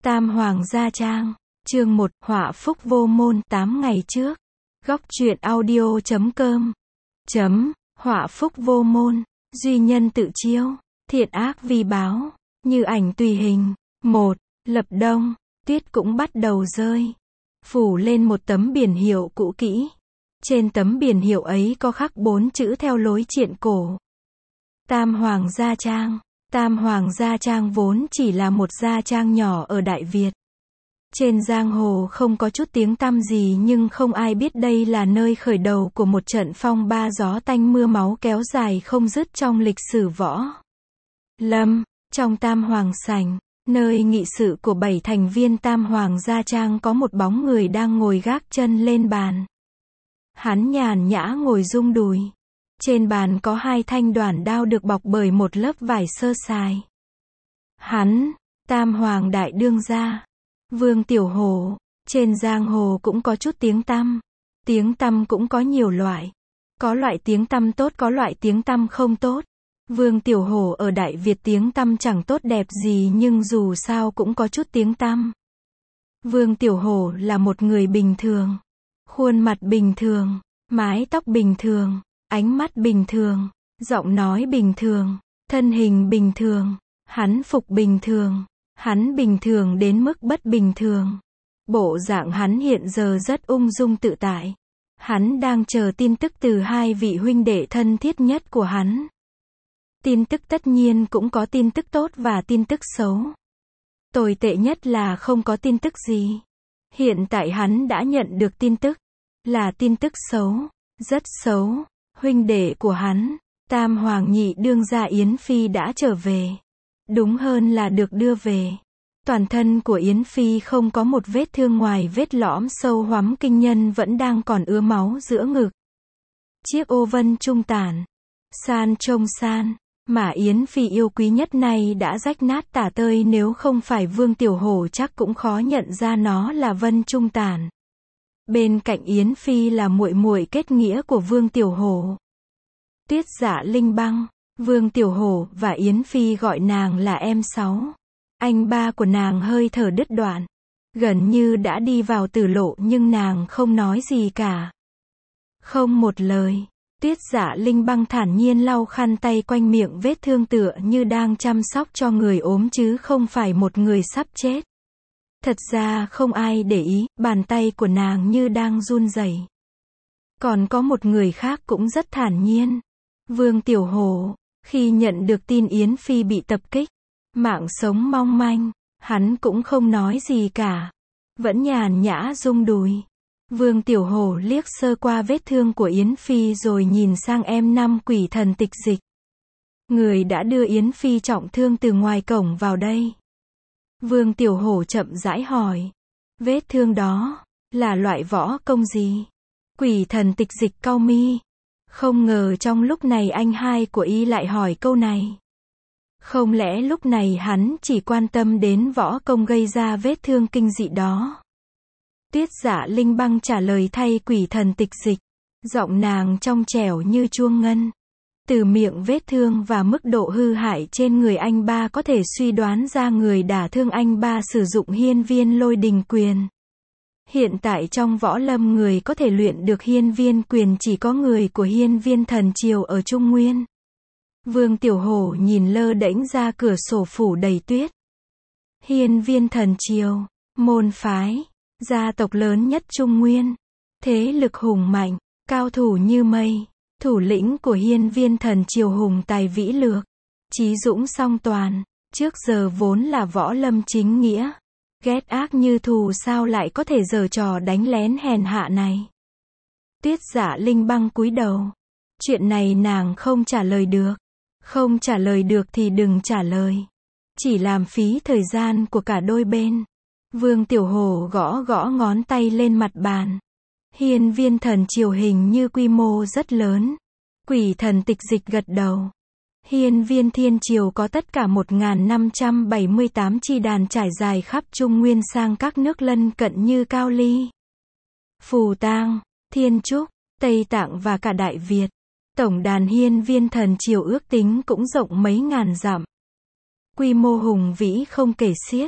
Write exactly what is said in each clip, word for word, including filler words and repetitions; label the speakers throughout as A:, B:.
A: Tam Hoàng Gia Trang, chương một, họa phúc vô môn, tám ngày trước. Góc truyện audio chấm com. Chấm, họa phúc vô môn, duy nhân tự chiêu, thiện ác vi báo, như ảnh tùy hình. Một, lập đông, tuyết cũng bắt đầu rơi. Phủ lên một tấm biển hiệu cũ kỹ. Trên tấm biển hiệu ấy có khắc bốn chữ theo lối triện cổ. Tam Hoàng Gia Trang. Tam Hoàng Gia Trang vốn chỉ là một gia trang nhỏ ở Đại Việt. Trên giang hồ không có chút tiếng tăm gì, nhưng không ai biết đây là nơi khởi đầu của một trận phong ba gió tanh mưa máu kéo dài không dứt trong lịch sử võ lâm. Trong Tam Hoàng Sảnh, nơi nghị sự của bảy thành viên Tam Hoàng Gia Trang, có một bóng người đang ngồi gác chân lên bàn. Hắn nhàn nhã ngồi rung đùi. Trên bàn có hai thanh đoản đao được bọc bởi một lớp vải sơ sài. Hắn, Tam Hoàng Đại Đương Gia, Vương Tiểu Hổ. Trên giang hồ cũng có chút tiếng tăm. Tiếng tăm cũng có nhiều loại. Có loại tiếng tăm tốt, có loại tiếng tăm không tốt. Vương Tiểu Hổ ở Đại Việt tiếng tăm chẳng tốt đẹp gì, nhưng dù sao cũng có chút tiếng tăm. Vương Tiểu Hổ là một người bình thường. Khuôn mặt bình thường, mái tóc bình thường, ánh mắt bình thường, giọng nói bình thường, thân hình bình thường, hắn phục bình thường, hắn bình thường đến mức bất bình thường. Bộ dạng hắn hiện giờ rất ung dung tự tại. Hắn đang chờ tin tức từ hai vị huynh đệ thân thiết nhất của hắn. Tin tức tất nhiên cũng có tin tức tốt và tin tức xấu. Tồi tệ nhất là không có tin tức gì. Hiện tại hắn đã nhận được tin tức, là tin tức xấu, rất xấu. Huynh đệ của hắn, Tam Hoàng Nhị Đương Gia Yến Phi đã trở về. Đúng hơn là được đưa về. Toàn thân của Yến Phi không có một vết thương ngoài vết lõm sâu hoắm kinh nhân vẫn đang còn ứa máu giữa ngực. Chiếc ô vân trung tản, san trông san, mà Yến Phi yêu quý nhất này đã rách nát tả tơi, nếu không phải Vương Tiểu Hổ chắc cũng khó nhận ra nó là vân trung tản. Bên cạnh Yến Phi là muội muội kết nghĩa của Vương Tiểu Hổ, Tuyết Dạ Linh Băng. Vương Tiểu Hổ và Yến Phi gọi nàng là em sáu. Anh ba của nàng hơi thở đứt đoạn, gần như đã đi vào tử lộ, nhưng nàng không nói gì cả. Không một lời. Tuyết Dạ Linh Băng thản nhiên lau khăn tay quanh miệng vết thương, tựa như đang chăm sóc cho người ốm chứ không phải một người sắp chết. Thật ra không ai để ý, bàn tay của nàng như đang run rẩy. Còn có một người khác cũng rất thản nhiên. Vương Tiểu Hổ, khi nhận được tin Yến Phi bị tập kích, mạng sống mong manh, hắn cũng không nói gì cả. Vẫn nhàn nhã rung đùi. Vương Tiểu Hổ liếc sơ qua vết thương của Yến Phi rồi nhìn sang em năm Quỷ Thần Tịch Dịch. Người đã đưa Yến Phi trọng thương từ ngoài cổng vào đây. Vương Tiểu Hổ chậm rãi hỏi. Vết thương đó là loại võ công gì? Quỷ Thần Tịch Dịch cau mi. Không ngờ trong lúc này anh hai của y lại hỏi câu này. Không lẽ lúc này hắn chỉ quan tâm đến võ công gây ra vết thương kinh dị đó? Tuyết Dạ Linh Băng trả lời thay Quỷ Thần Tịch Dịch. Giọng nàng trong trẻo như chuông ngân. Từ miệng vết thương và mức độ hư hại trên người anh ba có thể suy đoán ra người đả thương anh ba sử dụng hiên viên lôi đình quyền. Hiện tại trong võ lâm người có thể luyện được hiên viên quyền chỉ có người của hiên viên thần triều ở Trung Nguyên. Vương Tiểu Hổ nhìn lơ đễnh ra cửa sổ phủ đầy tuyết. Hiên viên thần triều, môn phái, gia tộc lớn nhất Trung Nguyên. Thế lực hùng mạnh, cao thủ như mây. Thủ lĩnh của hiên viên thần triều hùng tài vĩ lược, trí dũng song toàn, trước giờ vốn là võ lâm chính nghĩa. Ghét ác như thù, sao lại có thể giở trò đánh lén hèn hạ này? Tuyết Dạ Linh Băng cúi đầu. Chuyện này nàng không trả lời được. Không trả lời được thì đừng trả lời. Chỉ làm phí thời gian của cả đôi bên. Vương Tiểu Hổ gõ gõ ngón tay lên mặt bàn. Hiên viên thần triều hình như quy mô rất lớn. Quỷ Thần Tịch Dịch gật đầu. Hiên viên thiên triều có tất cả một nghìn năm trăm bảy mươi tám chi đàn trải dài khắp Trung Nguyên sang các nước lân cận như Cao Ly, Phù Tang, Thiên Trúc, Tây Tạng và cả Đại Việt. Tổng đàn hiên viên thần triều ước tính cũng rộng mấy ngàn dặm. Quy mô hùng vĩ không kể xiết.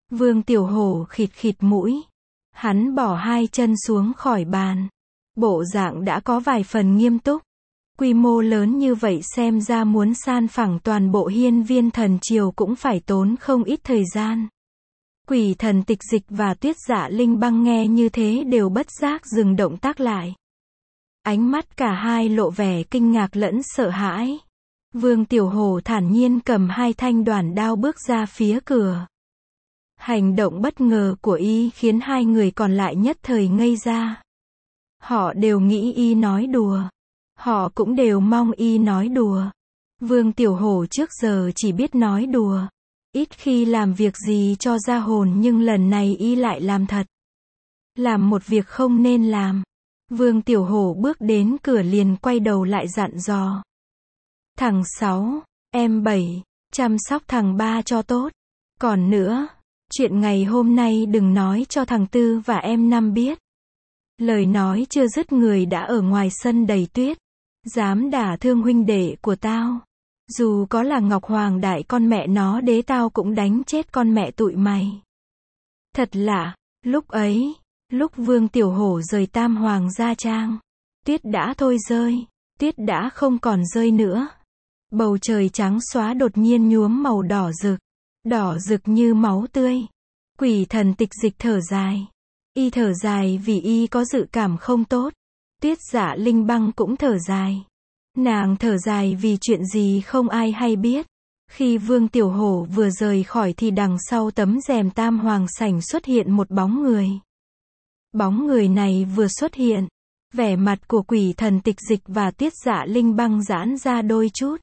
A: Vương Tiểu Hổ khịt khịt mũi. Hắn bỏ hai chân xuống khỏi bàn. Bộ dạng đã có vài phần nghiêm túc. Quy mô lớn như vậy xem ra muốn san phẳng toàn bộ hiên viên thần triều cũng phải tốn không ít thời gian. Quỷ thần Tịch Dịch và Tuyết Dạ Linh Băng nghe như thế đều bất giác dừng động tác lại. Ánh mắt cả hai lộ vẻ kinh ngạc lẫn sợ hãi. Vương Tiểu Hổ thản nhiên cầm hai thanh đoản đao bước ra phía cửa. Hành động bất ngờ của y khiến hai người còn lại nhất thời ngây ra. Họ đều nghĩ y nói đùa. Họ cũng đều mong y nói đùa. Vương Tiểu Hổ trước giờ chỉ biết nói đùa. Ít khi làm việc gì cho ra hồn, nhưng lần này y lại làm thật. Làm một việc không nên làm. Vương Tiểu Hổ bước đến cửa liền quay đầu lại dặn dò. Thằng Sáu, em Bảy, chăm sóc thằng Ba cho tốt. Còn nữa, chuyện ngày hôm nay đừng nói cho thằng Tư và em Năm biết. Lời nói chưa dứt người đã ở ngoài sân đầy tuyết. Dám đả thương huynh đệ của tao. Dù có là Ngọc Hoàng Đại con mẹ nó đế tao cũng đánh chết con mẹ tụi mày. Thật lạ, lúc ấy, lúc Vương Tiểu Hổ rời Tam Hoàng Gia Trang, tuyết đã thôi rơi, tuyết đã không còn rơi nữa. Bầu trời trắng xóa đột nhiên nhuốm màu đỏ rực, đỏ rực như máu tươi. Quỷ thần Tịch Dịch thở dài. Y thở dài vì y có dự cảm không tốt. Tuyết Dạ Linh Băng cũng thở dài. Nàng thở dài vì chuyện gì không ai hay biết. Khi Vương Tiểu Hổ vừa rời khỏi thì đằng sau tấm rèm Tam Hoàng sảnh xuất hiện một bóng người. Bóng người này vừa xuất hiện, vẻ mặt của quỷ thần Tịch Dịch và Tuyết Dạ Linh Băng giãn ra đôi chút.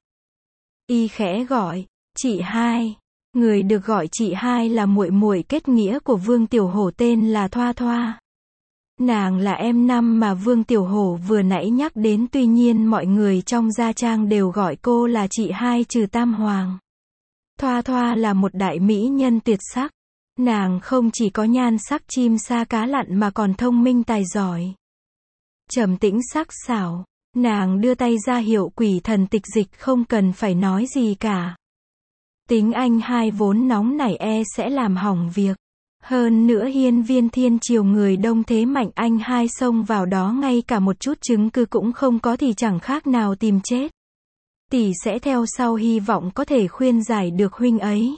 A: Y khẽ gọi, chị hai. Người được gọi chị hai là muội muội kết nghĩa của Vương Tiểu Hổ tên là Thoa Thoa. Nàng là em Năm mà Vương Tiểu Hổ vừa nãy nhắc đến, tuy nhiên mọi người trong gia trang đều gọi cô là chị hai trừ Tam Hoàng. Thoa Thoa là một đại mỹ nhân tuyệt sắc. Nàng không chỉ có nhan sắc chim sa cá lặn mà còn thông minh tài giỏi. Trầm tĩnh sắc sảo, nàng đưa tay ra hiệu quỷ thần Tịch Dịch không cần phải nói gì cả. Tính anh hai vốn nóng nảy e sẽ làm hỏng việc. Hơn nữa hiên viên thiên triều người đông thế mạnh, anh hai xông vào đó ngay cả một chút chứng cứ cũng không có thì chẳng khác nào tìm chết. Tỷ sẽ theo sau hy vọng có thể khuyên giải được huynh ấy.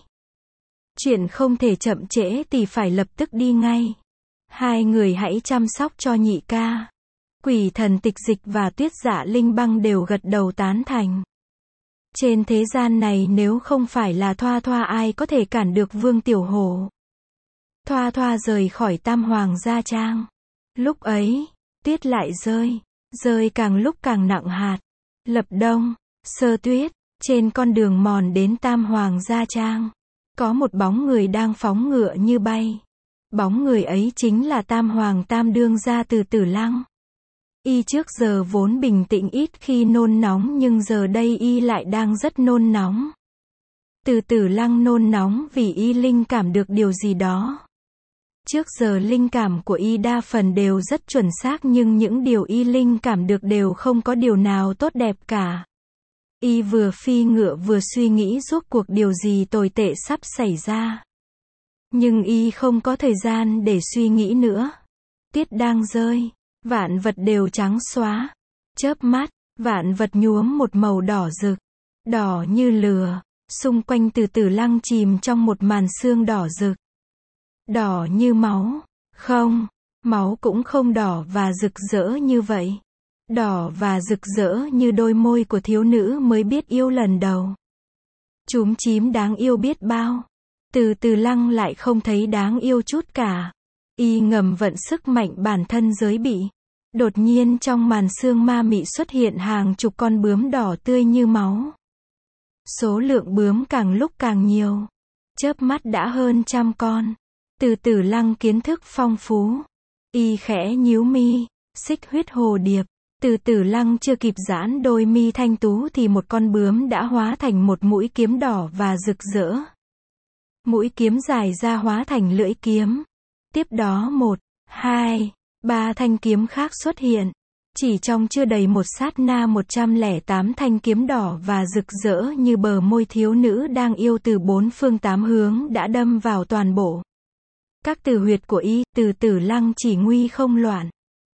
A: Chuyện không thể chậm trễ, tỷ phải lập tức đi ngay. Hai người hãy chăm sóc cho nhị ca. Quỷ thần Tịch Dịch và Tuyết Dạ Linh Băng đều gật đầu tán thành. Trên thế gian này nếu không phải là Thoa Thoa ai có thể cản được Vương Tiểu Hổ. Thoa Thoa rời khỏi Tam Hoàng Gia Trang. Lúc ấy, tuyết lại rơi, rơi càng lúc càng nặng hạt. Lập đông, sơ tuyết, trên con đường mòn đến Tam Hoàng Gia Trang, có một bóng người đang phóng ngựa như bay. Bóng người ấy chính là Tam Hoàng Tam Đương gia Từ Tử Lăng. Y trước giờ vốn bình tĩnh ít khi nôn nóng, nhưng giờ đây y lại đang rất nôn nóng. Từ Tử Lăng nôn nóng vì y linh cảm được điều gì đó. Trước giờ linh cảm của y đa phần đều rất chuẩn xác, nhưng những điều y linh cảm được đều không có điều nào tốt đẹp cả. Y vừa phi ngựa vừa suy nghĩ rốt cuộc điều gì tồi tệ sắp xảy ra. Nhưng y không có thời gian để suy nghĩ nữa. Tuyết đang rơi, vạn vật đều trắng xóa. Chớp mắt, vạn vật nhuốm một màu đỏ rực, đỏ như lửa. Xung quanh Từ Tử Lăng chìm trong một màn sương đỏ rực. Đỏ như máu. Không, máu cũng không đỏ và rực rỡ như vậy. Đỏ và rực rỡ như đôi môi của thiếu nữ mới biết yêu lần đầu. Chúm chím đáng yêu biết bao. Từ Tử Lăng lại không thấy đáng yêu chút cả. Y ngầm vận sức mạnh bản thân giới bị. Đột nhiên trong màn sương ma mị xuất hiện hàng chục con bướm đỏ tươi như máu. Số lượng bướm càng lúc càng nhiều. Chớp mắt đã hơn trăm con. Từ Tử Lăng kiến thức phong phú. Y khẽ nhíu mi, xích huyết hồ điệp. Từ Tử Lăng chưa kịp giãn đôi mi thanh tú thì một con bướm đã hóa thành một mũi kiếm đỏ và rực rỡ. Mũi kiếm dài ra hóa thành lưỡi kiếm. Tiếp đó một, hai, ba thanh kiếm khác xuất hiện. Chỉ trong chưa đầy một sát na một trăm lẻ tám thanh kiếm đỏ và rực rỡ như bờ môi thiếu nữ đang yêu từ bốn phương tám hướng đã đâm vào toàn bộ Các tử huyệt của y, từ Tử Lăng chỉ nguy không loạn.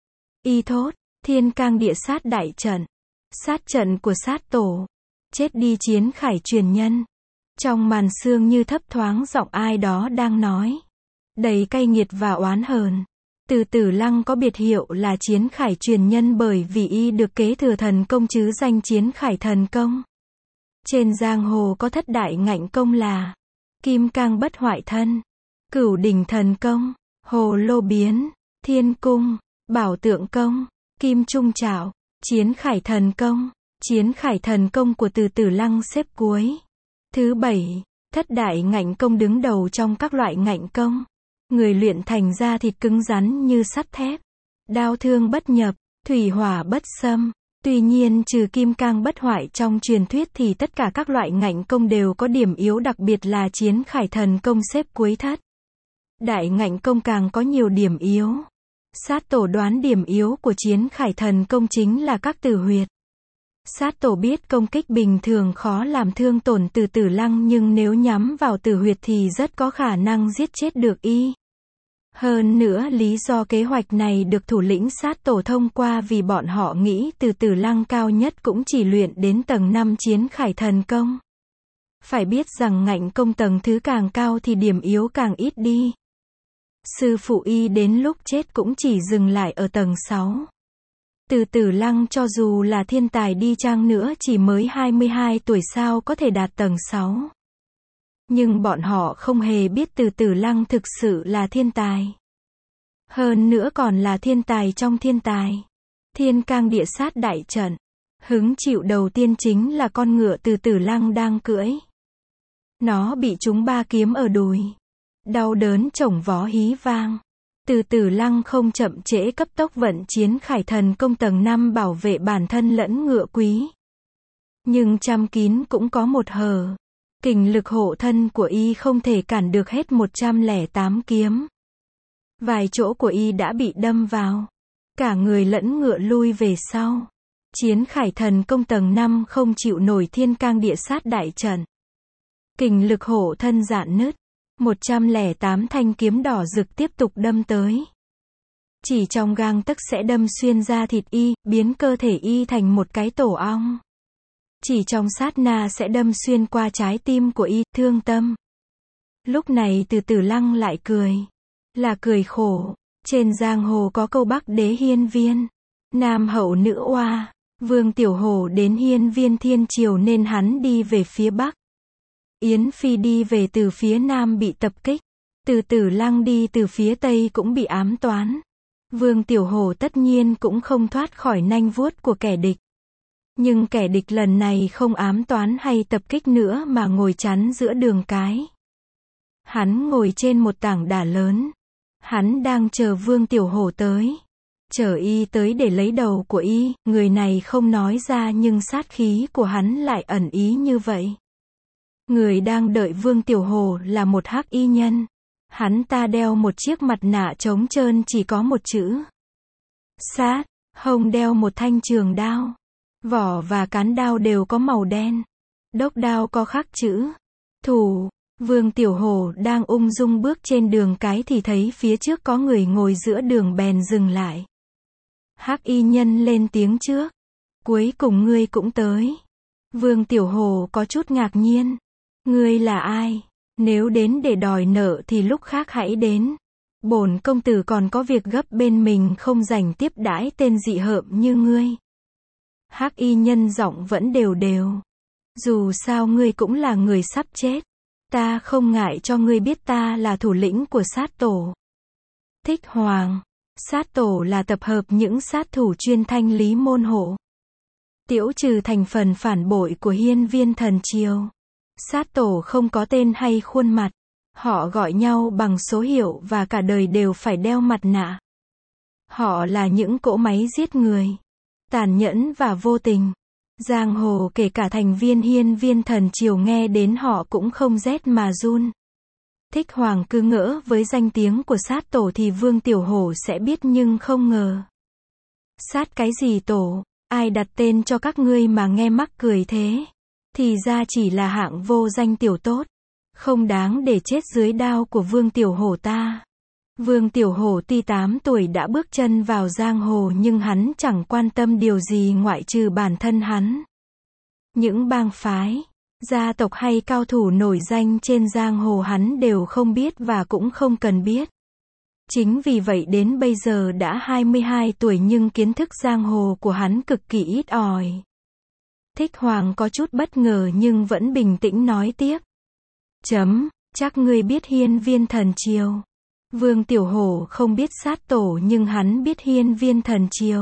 A: Y thốt, thiên cang địa sát đại trận. Sát trận của sát tổ. Chết đi Chiến Khải truyền nhân. Trong màn sương như thấp thoáng giọng ai đó đang nói. Đầy cay nghiệt và oán hờn. Từ Tử Lăng có biệt hiệu là Chiến Khải truyền nhân bởi vì y được kế thừa thần công chứ danh Chiến Khải thần công. Trên giang hồ có thất đại ngạnh công là Kim Cang bất hoại thân, Cửu đỉnh thần công, Hồ lô biến, Thiên cung, Bảo tượng công, Kim trung trảo, Chiến Khải thần công. Chiến Khải thần công của Từ Tử Lăng xếp cuối. Thứ bảy, thất đại ngạnh công đứng đầu trong các loại ngạnh công. Người luyện thành da thịt cứng rắn như sắt thép. Đao thương bất nhập, thủy hỏa bất xâm. Tuy nhiên trừ Kim Cang bất hoại trong truyền thuyết thì tất cả các loại ngạnh công đều có điểm yếu đặc biệt là Chiến Khải thần công xếp cuối thất. Đại ngạnh công càng có nhiều điểm yếu. Sát tổ đoán điểm yếu của Chiến Khải thần công chính là các tử huyệt. Sát tổ biết công kích bình thường khó làm thương tổn Từ Tử Lăng nhưng nếu nhắm vào tử huyệt thì rất có khả năng giết chết được y. Hơn nữa lý do kế hoạch này được thủ lĩnh sát tổ thông qua vì bọn họ nghĩ Từ Tử Lăng cao nhất cũng chỉ luyện đến tầng năm Chiến Khải thần công. Phải biết rằng ngạnh công tầng thứ càng cao thì điểm yếu càng ít đi. Sư phụ y đến lúc chết cũng chỉ dừng lại ở tầng sáu. Từ Tử Lăng cho dù là thiên tài đi chăng nữa chỉ mới hai mươi hai tuổi sao có thể đạt tầng sáu. Nhưng bọn họ không hề biết Từ Tử Lăng thực sự là thiên tài. Hơn nữa còn là thiên tài trong thiên tài. Thiên cang địa sát đại trận. Hứng chịu đầu tiên chính là con ngựa Từ Tử Lăng đang cưỡi. Nó bị trúng ba kiếm ở đùi. Đau đớn chổng vó hí vang. Từ Tử Lăng không chậm trễ cấp tốc vận Chiến Khải thần công tầng năm bảo vệ bản thân lẫn ngựa quý. Nhưng trăm kín cũng có một hở. Kình lực hộ thân của y không thể cản được hết một trăm lẻ tám kiếm. Vài chỗ của y đã bị đâm vào. Cả người lẫn ngựa lui về sau. Chiến Khải thần công tầng năm không chịu nổi thiên cang địa sát đại trận. Kình lực hộ thân rạn nứt. một trăm lẻ tám thanh kiếm đỏ rực tiếp tục đâm tới. Chỉ trong gang tấc sẽ đâm xuyên da thịt y, biến cơ thể y thành một cái tổ ong. Chỉ trong sát na sẽ đâm xuyên qua trái tim của y, thương tâm. Lúc này Từ Tử Lăng lại cười. Là cười khổ. Trên giang hồ có câu Bắc đế hiên viên. Nam hậu nữ oa. Vương Tiểu Hổ đến hiên viên thiên triều nên hắn đi về phía Bắc. Yến Phi đi về từ phía Nam bị tập kích. Từ Tử Lăng đi từ phía Tây cũng bị ám toán. Vương Tiểu Hổ tất nhiên cũng không thoát khỏi nanh vuốt của kẻ địch. Nhưng kẻ địch lần này không ám toán hay tập kích nữa mà ngồi chắn giữa đường cái. Hắn ngồi trên một tảng đá lớn. Hắn đang chờ Vương Tiểu Hổ tới. Chờ y tới để lấy đầu của y, người này không nói ra nhưng sát khí của hắn lại ẩn ý như vậy. Người đang đợi Vương Tiểu Hổ là một hắc y nhân. Hắn ta đeo một chiếc mặt nạ trống trơn chỉ có một chữ sát, hông đeo một thanh trường đao. Vỏ và cán đao đều có màu đen. Đốc đao có khắc chữ thủ. Vương Tiểu Hổ đang ung dung bước trên đường cái thì thấy phía trước có người ngồi giữa đường bèn dừng lại. Hắc y nhân lên tiếng trước. Cuối cùng ngươi cũng tới. Vương Tiểu Hổ có chút ngạc nhiên. Ngươi là ai? Nếu đến để đòi nợ thì lúc khác hãy đến. Bổn công tử còn có việc gấp bên mình không rảnh tiếp đãi tên dị hợm như ngươi. Hắc y nhân giọng vẫn đều đều. Dù sao ngươi cũng là người sắp chết. Ta không ngại cho ngươi biết ta là thủ lĩnh của sát tổ. Thích Hoàng. Sát tổ là tập hợp những sát thủ chuyên thanh lý môn hộ. Tiễu trừ thành phần phản bội của hiên viên thần triều. Sát tổ không có tên hay khuôn mặt. Họ gọi nhau bằng số hiệu và cả đời đều phải đeo mặt nạ. Họ là những cỗ máy giết người. Tàn nhẫn và vô tình. Giang hồ kể cả thành viên hiên viên thần triều nghe đến họ cũng không rét mà run. Thích Hoàng cứ ngỡ với danh tiếng của sát tổ thì Vương Tiểu Hổ sẽ biết nhưng không ngờ. Sát cái gì tổ? Ai đặt tên cho các ngươi mà nghe mắc cười thế? Thì ra chỉ là hạng vô danh tiểu tốt. Không đáng để chết dưới đao của Vương Tiểu Hổ ta. Vương Tiểu Hổ tuy tám tuổi đã bước chân vào giang hồ nhưng hắn chẳng quan tâm điều gì ngoại trừ bản thân hắn. Những bang phái, gia tộc hay cao thủ nổi danh trên giang hồ hắn đều không biết và cũng không cần biết. Chính vì vậy đến bây giờ đã hai mươi hai tuổi nhưng kiến thức giang hồ của hắn cực kỳ ít ỏi. Thích Hoàng có chút bất ngờ nhưng vẫn bình tĩnh nói tiếp. Chấm, chắc ngươi biết hiên viên thần triều. Vương Tiểu Hổ không biết sát tổ nhưng hắn biết hiên viên thần triều.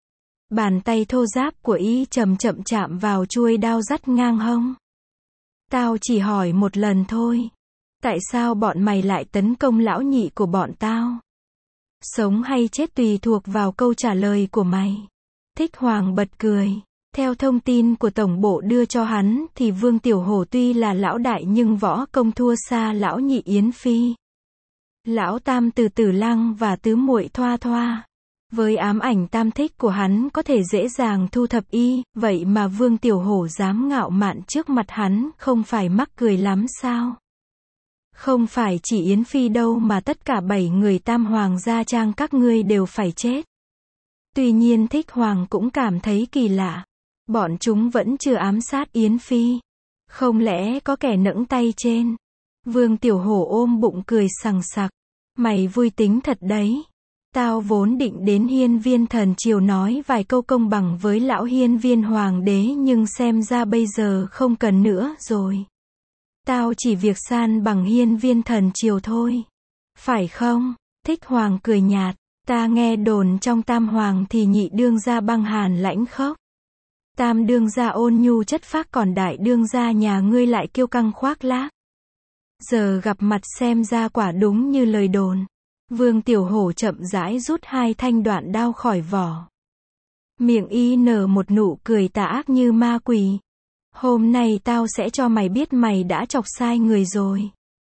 A: Bàn tay thô ráp của y chậm chậm chạm vào chuôi đao dắt ngang hông. Tao chỉ hỏi một lần thôi. Tại sao bọn mày lại tấn công lão nhị của bọn tao? Sống hay chết tùy thuộc vào câu trả lời của mày. Thích Hoàng bật cười. Theo thông tin của tổng bộ đưa cho hắn thì Vương Tiểu Hổ tuy là lão đại nhưng võ công thua xa lão nhị Yến Phi. Lão tam từ Tử Lăng và tứ muội Thoa Thoa. Với ám ảnh tam thích của hắn có thể dễ dàng thu thập y, vậy mà Vương Tiểu Hổ dám ngạo mạn trước mặt hắn, không phải mắc cười lắm sao? Không phải chỉ Yến Phi đâu mà tất cả bảy người Tam Hoàng gia trang các ngươi đều phải chết. Tuy nhiên Thích Hoàng cũng cảm thấy kỳ lạ. Bọn chúng vẫn chưa ám sát Yến Phi. Không lẽ có kẻ nẫng tay trên? Vương Tiểu Hổ ôm bụng cười sằng sặc. Mày vui tính thật đấy. Tao vốn định đến hiên viên thần triều nói vài câu công bằng với lão hiên viên hoàng đế nhưng xem ra bây giờ không cần nữa rồi. Tao chỉ việc san bằng hiên viên thần triều thôi. Phải không? Thích Hoàng cười nhạt. Ta nghe đồn trong Tam Hoàng thì nhị đương gia băng hàn lãnh khốc. Tam đương gia ôn nhu chất phác còn đại đương gia nhà ngươi lại kiêu căng khoác lác. Giờ gặp mặt xem ra quả đúng như lời đồn. Vương Tiểu Hổ chậm rãi rút hai thanh đoạn đao khỏi vỏ. Miệng y nở một nụ cười tà ác như ma quỷ. Hôm nay tao sẽ cho mày biết mày đã chọc sai người rồi.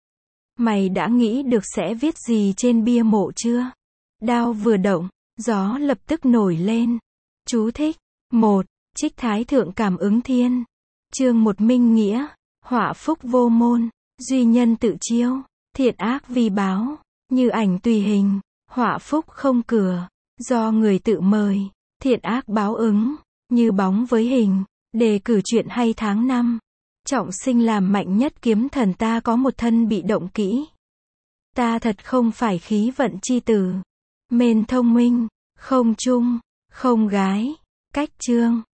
A: Mày đã nghĩ được sẽ viết gì trên bia mộ chưa? Đao vừa động, gió lập tức nổi lên. Chú thích. một. Trích Thái Thượng Cảm Ứng Thiên. Chương một Minh Nghĩa. Họa phúc vô môn. Duy nhân tự chiêu. Thiện ác vi báo. Như ảnh tùy hình. Họa phúc không cửa. Do người tự mời. Thiện ác báo ứng. Như bóng với hình. Đề cử chuyện hay tháng năm. Trọng sinh làm mạnh nhất kiếm thần ta có một thân bị động kỹ. Ta thật không phải khí vận chi tử. Mên thông minh. Không trung. Không gái. Cách chương.